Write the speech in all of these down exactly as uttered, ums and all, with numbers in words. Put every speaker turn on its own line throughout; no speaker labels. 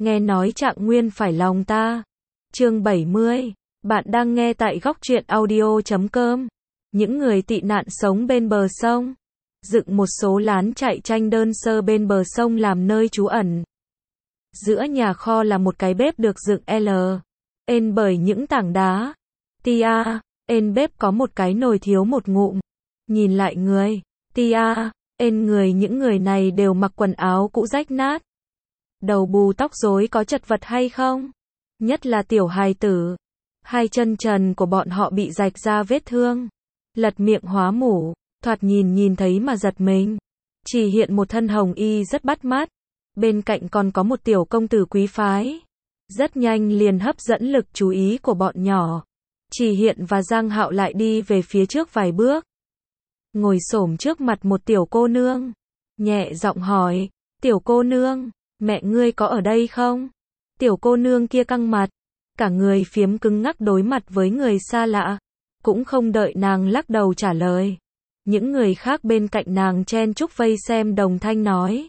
nghe nói Trạng Nguyên phải lòng ta. Chương bảy mươi. Bạn đang nghe tại góc truyện audio chấm com. Những người tị nạn sống bên bờ sông, dựng một số lán trại tranh đơn sơ bên bờ sông làm nơi trú ẩn. Giữa nhà kho là một cái bếp được dựng L. Ên bởi những tảng đá. Tia, ên bếp có một cái nồi thiếu một ngụm. Nhìn lại người, tia, ên người những người này đều mặc quần áo cũ rách nát. Đầu bù tóc rối có chật vật hay không? Nhất là tiểu hài tử. Hai chân trần của bọn họ bị rạch ra vết thương. Lật miệng hóa mủ, thoạt nhìn nhìn thấy mà giật mình. Chỉ hiện một thân hồng y rất bắt mắt. Bên cạnh còn có một tiểu công tử quý phái. Rất nhanh liền hấp dẫn lực chú ý của bọn nhỏ. Chỉ hiện và Giang Hạo lại đi về phía trước vài bước. Ngồi xổm trước mặt một tiểu cô nương. Nhẹ giọng hỏi, tiểu cô nương, mẹ ngươi có ở đây không? Tiểu cô nương kia căng mặt. Cả người phiếm cứng ngắc đối mặt với người xa lạ. Cũng không đợi nàng lắc đầu trả lời. Những người khác bên cạnh nàng chen chúc vây xem đồng thanh nói.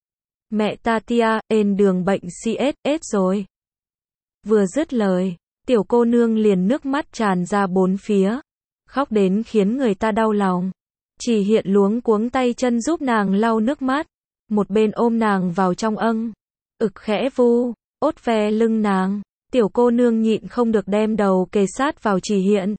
Mẹ ta tia, ên đường bệnh xê ét ét rồi. Vừa dứt lời, tiểu cô nương liền nước mắt tràn ra bốn phía. Khóc đến khiến người ta đau lòng. Chỉ hiện luống cuống tay chân giúp nàng lau nước mắt. Một bên ôm nàng vào trong âng. Ực khẽ vu, ốt ve lưng nàng. Tiểu cô nương nhịn không được đem đầu kề sát vào Chỉ hiện.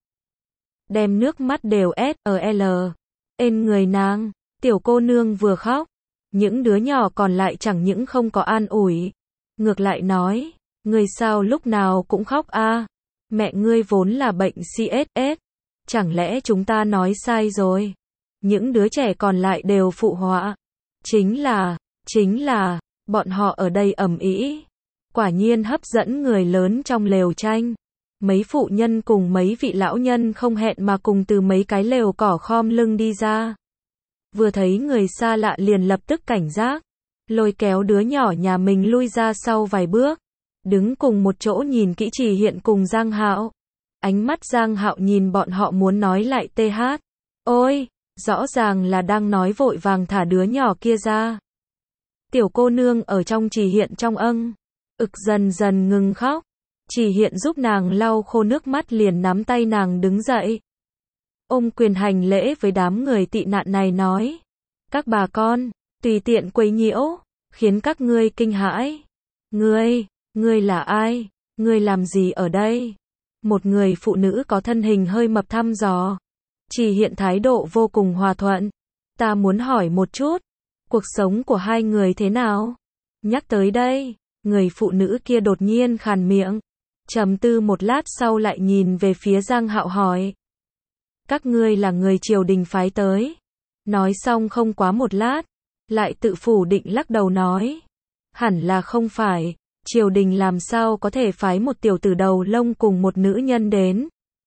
Đem nước mắt đều S ở L. Ên người nàng. Tiểu cô nương vừa khóc. Những đứa nhỏ còn lại chẳng những không có an ủi. Ngược lại nói. Người sao lúc nào cũng khóc a? À? Mẹ ngươi vốn là bệnh xê ét ét. Chẳng lẽ chúng ta nói sai rồi? Những đứa trẻ còn lại đều phụ họa. Chính là, chính là, bọn họ ở đây ầm ĩ. Quả nhiên hấp dẫn người lớn trong lều tranh. Mấy phụ nhân cùng mấy vị lão nhân không hẹn mà cùng từ mấy cái lều cỏ khom lưng đi ra. Vừa thấy người xa lạ liền lập tức cảnh giác. Lôi kéo đứa nhỏ nhà mình lui ra sau vài bước. Đứng cùng một chỗ nhìn kỹ Chỉ hiện cùng Giang Hạo. Ánh mắt Giang Hạo nhìn bọn họ muốn nói lại tê hát. Ôi, rõ ràng là đang nói vội vàng thả đứa nhỏ kia ra. Tiểu cô nương ở trong Chỉ hiện trong âng. Ực dần dần ngừng khóc. Chỉ hiện giúp nàng lau khô nước mắt liền nắm tay nàng đứng dậy. Ôm quyền hành lễ với đám người tị nạn này nói. Các bà con, tùy tiện quấy nhiễu, khiến các ngươi kinh hãi. Ngươi, ngươi là ai? Ngươi làm gì ở đây? Một người phụ nữ có thân hình hơi mập thăm dò. Chỉ hiện thái độ vô cùng hòa thuận. Ta muốn hỏi một chút, cuộc sống của hai người thế nào? Nhắc tới đây, người phụ nữ kia đột nhiên khàn miệng. Trầm tư một lát sau lại nhìn về phía Giang Hạo hỏi. Các ngươi là người triều đình phái tới. Nói xong không quá một lát, lại tự phủ định lắc đầu nói. Hẳn là không phải, triều đình làm sao có thể phái một tiểu tử đầu lông cùng một nữ nhân đến.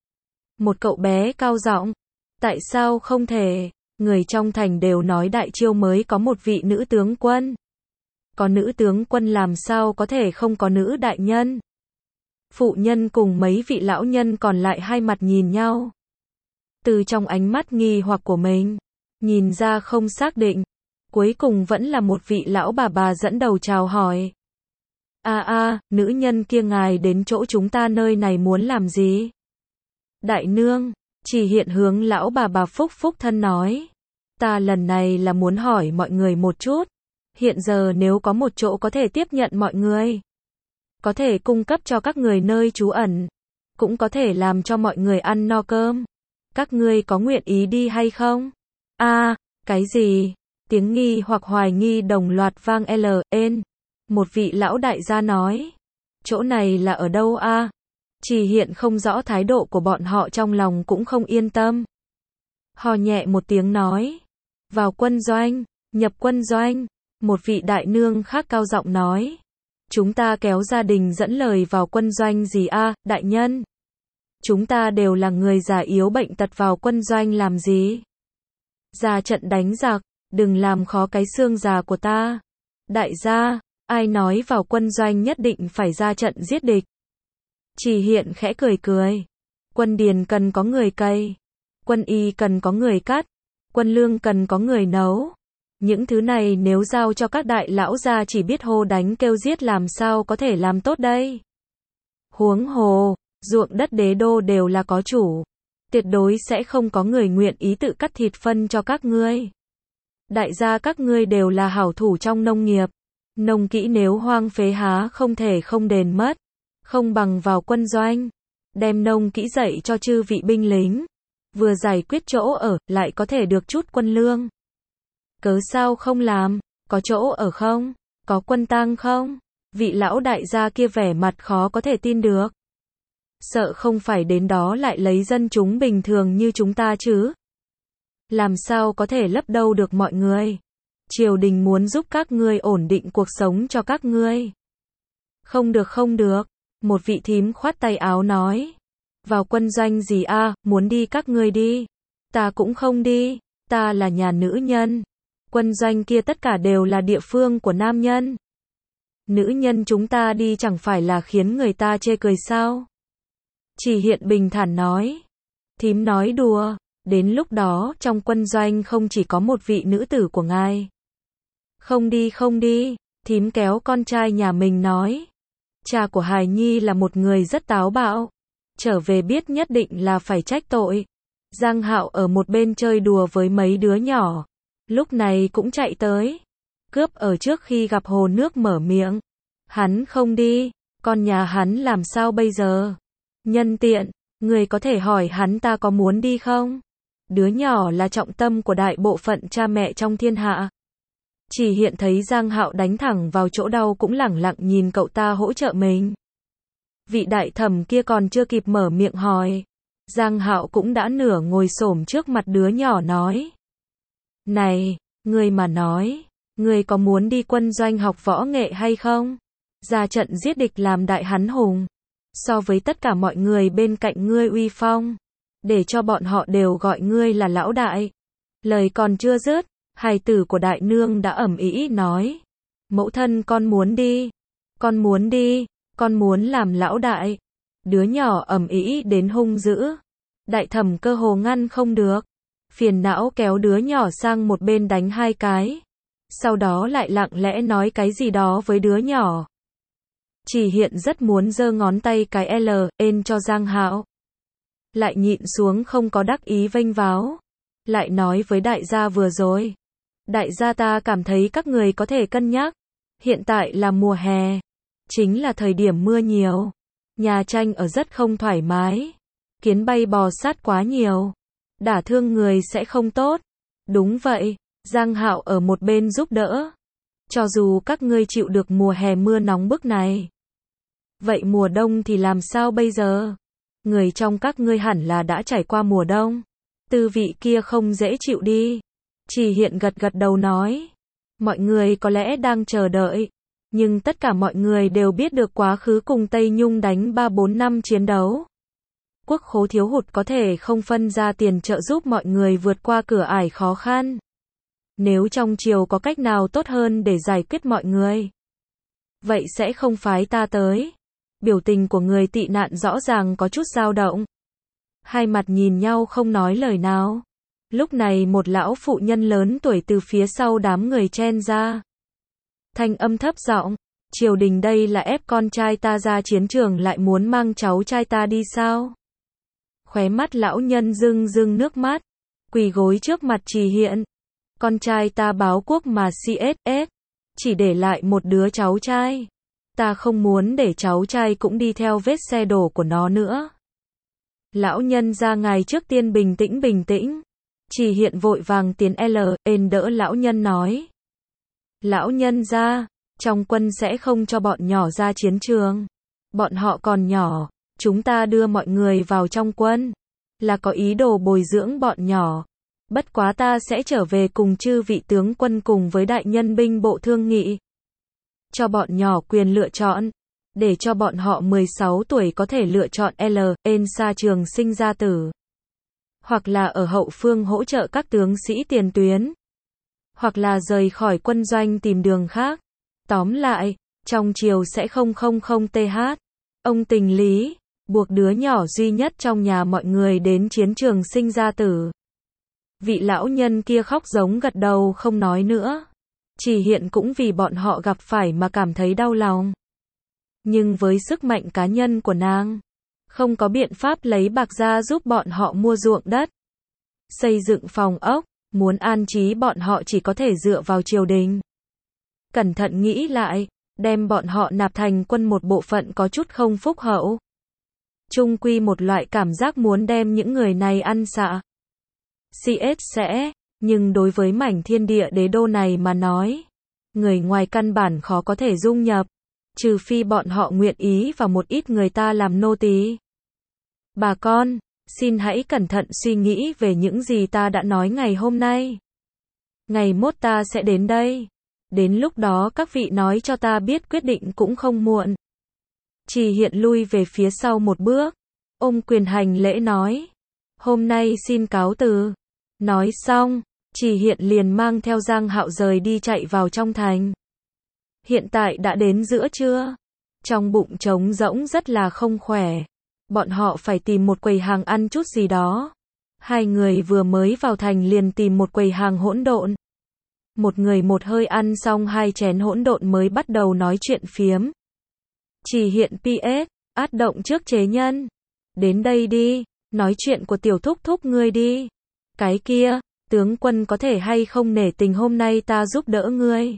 Một cậu bé cao giọng. Tại sao không thể, người trong thành đều nói Đại Chiêu mới có một vị nữ tướng quân. Có nữ tướng quân làm sao có thể không có nữ đại nhân. Phụ nhân cùng mấy vị lão nhân còn lại hai mặt nhìn nhau. Từ trong ánh mắt nghi hoặc của mình, nhìn ra không xác định. Cuối cùng vẫn là một vị lão bà bà dẫn đầu chào hỏi. A a, nữ nhân kia ngài đến chỗ chúng ta nơi này muốn làm gì? Đại nương, Chỉ hiện hướng lão bà bà phúc phúc thân nói. Ta lần này là muốn hỏi mọi người một chút. Hiện giờ nếu có một chỗ có thể tiếp nhận mọi người. Có thể cung cấp cho các người nơi trú ẩn. Cũng có thể làm cho mọi người ăn no cơm. Các ngươi có nguyện ý đi hay không? A, à, cái gì? Tiếng nghi hoặc hoài nghi đồng loạt vang L, N. Một vị lão đại gia nói. Chỗ này là ở đâu a? À? Chỉ hiện không rõ thái độ của bọn họ trong lòng cũng không yên tâm. Hò nhẹ một tiếng nói. Vào quân doanh, nhập quân doanh. Một vị đại nương khác cao giọng nói. Chúng ta kéo gia đình dẫn lời vào quân doanh gì a, à, đại nhân? Chúng ta đều là người già yếu bệnh tật vào quân doanh làm gì? Ra trận đánh giặc, đừng làm khó cái xương già của ta. Đại gia, ai nói vào quân doanh nhất định phải ra trận giết địch? Chỉ hiện khẽ cười cười. Quân điền cần có người cày. Quân y cần có người cắt. Quân lương cần có người nấu. Những thứ này nếu giao cho các đại lão gia chỉ biết hô đánh kêu giết làm sao có thể làm tốt đây. Huống hồ, ruộng đất đế đô đều là có chủ. Tuyệt đối sẽ không có người nguyện ý tự cắt thịt phân cho các ngươi. Đại gia các ngươi đều là hảo thủ trong nông nghiệp. Nông kỹ nếu hoang phế há không thể không đền mất. Không bằng vào quân doanh. Đem nông kỹ dạy cho chư vị binh lính. Vừa giải quyết chỗ ở, lại có thể được chút quân lương. Cớ sao không làm? Có chỗ ở không? Có quân tang không? Vị lão đại gia kia vẻ mặt khó có thể tin được. Sợ không phải đến đó lại lấy dân chúng bình thường như chúng ta chứ. Làm sao có thể lấp đâu được mọi người. Triều đình muốn giúp các ngươi ổn định cuộc sống cho các ngươi. Không được không được. Một vị thím khoát tay áo nói. Vào quân doanh gì a, à, muốn đi các ngươi đi. Ta cũng không đi. Ta là nhà nữ nhân. Quân doanh kia tất cả đều là địa phương của nam nhân. Nữ nhân chúng ta đi chẳng phải là khiến người ta chê cười sao? Chỉ Hiện bình thản nói. Thím nói đùa, đến lúc đó trong quân doanh không chỉ có một vị nữ tử của ngài. Không đi không đi, thím kéo con trai nhà mình nói. Cha của Hài Nhi là một người rất táo bạo. Trở về biết nhất định là phải trách tội. Giang Hạo ở một bên chơi đùa với mấy đứa nhỏ. Lúc này cũng chạy tới. Cướp ở trước khi gặp hồ nước mở miệng. Hắn không đi, con nhà hắn làm sao bây giờ? Nhân tiện, người có thể hỏi hắn ta có muốn đi không? Đứa nhỏ là trọng tâm của đại bộ phận cha mẹ trong thiên hạ. Chỉ Hiện thấy Giang Hạo đánh thẳng vào chỗ đau cũng lẳng lặng nhìn cậu ta hỗ trợ mình. Vị đại thẩm kia còn chưa kịp mở miệng hỏi. Giang Hạo cũng đã nửa ngồi xổm trước mặt đứa nhỏ nói. Này, người mà nói, người có muốn đi quân doanh học võ nghệ hay không? Ra trận giết địch làm đại hắn hùng. So với tất cả mọi người bên cạnh ngươi uy phong. Để cho bọn họ đều gọi ngươi là lão đại. Lời còn chưa dứt, hài tử của đại nương đã ầm ĩ nói. Mẫu thân con muốn đi. Con muốn đi. Con muốn làm lão đại. Đứa nhỏ ầm ĩ đến hung dữ. Đại thẩm cơ hồ ngăn không được. Phiền não kéo đứa nhỏ sang một bên đánh hai cái. Sau đó lại lặng lẽ nói cái gì đó với đứa nhỏ. Chỉ Hiện rất muốn giơ ngón tay cái L, ên cho Giang Hạo. Lại nhịn xuống không có đắc ý vênh váo. Lại nói với đại gia vừa rồi. Đại gia ta cảm thấy các người có thể cân nhắc. Hiện tại là mùa hè. Chính là thời điểm mưa nhiều. Nhà tranh ở rất không thoải mái. Kiến bay bò sát quá nhiều. Đả thương người sẽ không tốt. Đúng vậy, Giang Hạo ở một bên giúp đỡ. Cho dù các ngươi chịu được mùa hè mưa nóng bức này. Vậy mùa đông thì làm sao bây giờ? Người trong các ngươi hẳn là đã trải qua mùa đông. Tư vị kia không dễ chịu đi. Chỉ Hiện gật gật đầu nói. Mọi người có lẽ đang chờ đợi. Nhưng tất cả mọi người đều biết được quá khứ cùng Tây Nhung đánh ba bốn năm chiến đấu. Quốc khố thiếu hụt có thể không phân ra tiền trợ giúp mọi người vượt qua cửa ải khó khăn. Nếu trong triều có cách nào tốt hơn để giải quyết mọi người, vậy sẽ không phái ta tới. Biểu tình của người tị nạn rõ ràng có chút dao động. Hai mặt nhìn nhau không nói lời nào. Lúc này một lão phụ nhân lớn tuổi từ phía sau đám người chen ra. Thanh âm thấp giọng, triều đình đây là ép con trai ta ra chiến trường lại muốn mang cháu trai ta đi sao? Khóe mắt lão nhân rưng rưng nước mắt, quỳ gối trước mặt Chỉ Hiện. Con trai ta báo quốc mà xê ét ét, chỉ để lại một đứa cháu trai. Ta không muốn để cháu trai cũng đi theo vết xe đổ của nó nữa. Lão nhân ra ngài trước tiên bình tĩnh bình tĩnh. Chỉ Hiện vội vàng tiến L, ên đỡ lão nhân nói. Lão nhân ra, trong quân sẽ không cho bọn nhỏ ra chiến trường. Bọn họ còn nhỏ, chúng ta đưa mọi người vào trong quân, là có ý đồ bồi dưỡng bọn nhỏ. Bất quá ta sẽ trở về cùng chư vị tướng quân cùng với đại nhân binh bộ thương nghị. Cho bọn nhỏ quyền lựa chọn, để cho bọn họ mười sáu tuổi có thể lựa chọn L, ên xa trường sinh ra tử. Hoặc là ở hậu phương hỗ trợ các tướng sĩ tiền tuyến. Hoặc là rời khỏi quân doanh tìm đường khác. Tóm lại, trong triều sẽ không không không th. Ông tình lý, buộc đứa nhỏ duy nhất trong nhà mọi người đến chiến trường sinh ra tử. Vị lão nhân kia khóc giống gật đầu không nói nữa. Chỉ Hiện cũng vì bọn họ gặp phải mà cảm thấy đau lòng. Nhưng với sức mạnh cá nhân của nàng, không có biện pháp lấy bạc ra giúp bọn họ mua ruộng đất, xây dựng phòng ốc, muốn an trí bọn họ chỉ có thể dựa vào triều đình. Cẩn thận nghĩ lại, đem bọn họ nạp thành quân một bộ phận có chút không phúc hậu. Chung quy một loại cảm giác muốn đem những người này ăn xạ. xê ét sẽ, nhưng đối với mảnh thiên địa đế đô này mà nói, người ngoài căn bản khó có thể dung nhập, trừ phi bọn họ nguyện ý và một ít người ta làm nô tỳ. Bà con, xin hãy cẩn thận suy nghĩ về những gì ta đã nói ngày hôm nay. Ngày mốt ta sẽ đến đây. Đến lúc đó các vị nói cho ta biết quyết định cũng không muộn. Chỉ Hiện lui về phía sau một bước, ôm quyền hành lễ nói. Hôm nay xin cáo từ. Nói xong, Chỉ Hiện liền mang theo Giang Hạo rời đi chạy vào trong thành. Hiện tại đã đến giữa trưa. Trong bụng trống rỗng rất là không khỏe. Bọn họ phải tìm một quầy hàng ăn chút gì đó. Hai người vừa mới vào thành liền tìm một quầy hàng hỗn độn. Một người một hơi ăn xong hai chén hỗn độn mới bắt đầu nói chuyện phiếm. Chỉ Hiện pê ét, át động trước chế nhân. Đến đây đi, nói chuyện của tiểu thúc thúc ngươi đi. Cái kia, tướng quân có thể hay không nể tình hôm nay ta giúp đỡ ngươi.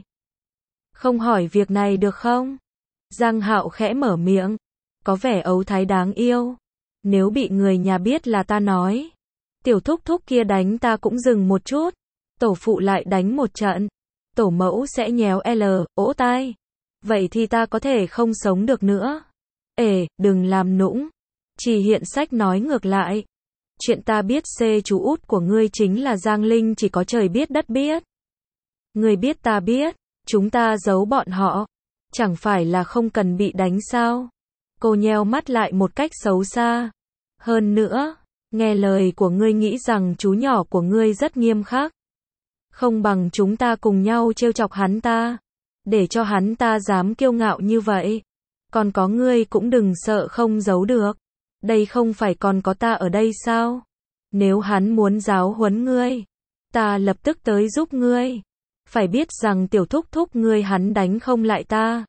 Không hỏi việc này được không? Giang Hạo khẽ mở miệng, có vẻ ấu thái đáng yêu. Nếu bị người nhà biết là ta nói, tiểu thúc thúc kia đánh ta cũng dừng một chút. Tổ phụ lại đánh một trận, tổ mẫu sẽ nhéo L, ỗ tai. Vậy thì ta có thể không sống được nữa. Ê, đừng làm nũng. Chỉ Hiện sách nói ngược lại. Chuyện ta biết C chú út của ngươi chính là Giang Linh chỉ có trời biết đất biết. Ngươi biết ta biết, chúng ta giấu bọn họ. Chẳng phải là không cần bị đánh sao? Cô nheo mắt lại một cách xấu xa. Hơn nữa, nghe lời của ngươi nghĩ rằng chú nhỏ của ngươi rất nghiêm khắc. Không bằng chúng ta cùng nhau trêu chọc hắn ta. Để cho hắn ta dám kiêu ngạo như vậy. Còn có ngươi cũng đừng sợ không giấu được. Đây không phải còn có ta ở đây sao? Nếu hắn muốn giáo huấn ngươi, ta lập tức tới giúp ngươi. Phải biết rằng tiểu thúc thúc ngươi hắn đánh không lại ta.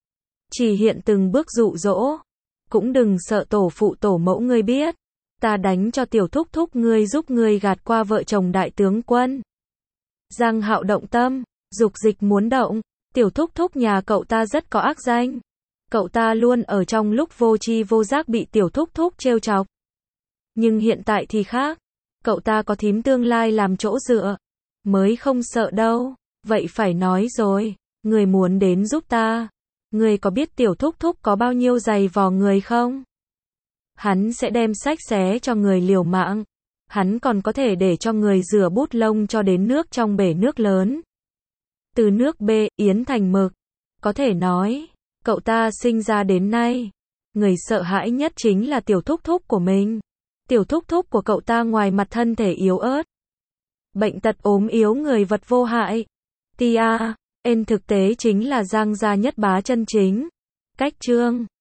Chỉ Hiện từng bước dụ dỗ. Cũng đừng sợ tổ phụ tổ mẫu ngươi biết. Ta đánh cho tiểu thúc thúc ngươi giúp ngươi gạt qua vợ chồng đại tướng quân. Giang Hạo động tâm, dục dịch muốn động. Tiểu thúc thúc nhà cậu ta rất có ác danh. Cậu ta luôn ở trong lúc vô tri vô giác bị tiểu thúc thúc trêu chọc. Nhưng hiện tại thì khác. Cậu ta có thím tương lai làm chỗ dựa. Mới không sợ đâu. Vậy phải nói rồi. Người muốn đến giúp ta. Người có biết tiểu thúc thúc có bao nhiêu giày vò người không? Hắn sẽ đem sách xé cho người liều mạng. Hắn còn có thể để cho người rửa bút lông cho đến nước trong bể nước lớn. Từ nước B, yến thành mực. Có thể nói, cậu ta sinh ra đến nay. Người sợ hãi nhất chính là tiểu thúc thúc của mình. Tiểu thúc thúc của cậu ta ngoài mặt thân thể yếu ớt. Bệnh tật ốm yếu người vật vô hại. Tia, en thực tế chính là Giang gia nhất bá chân chính. Cách chương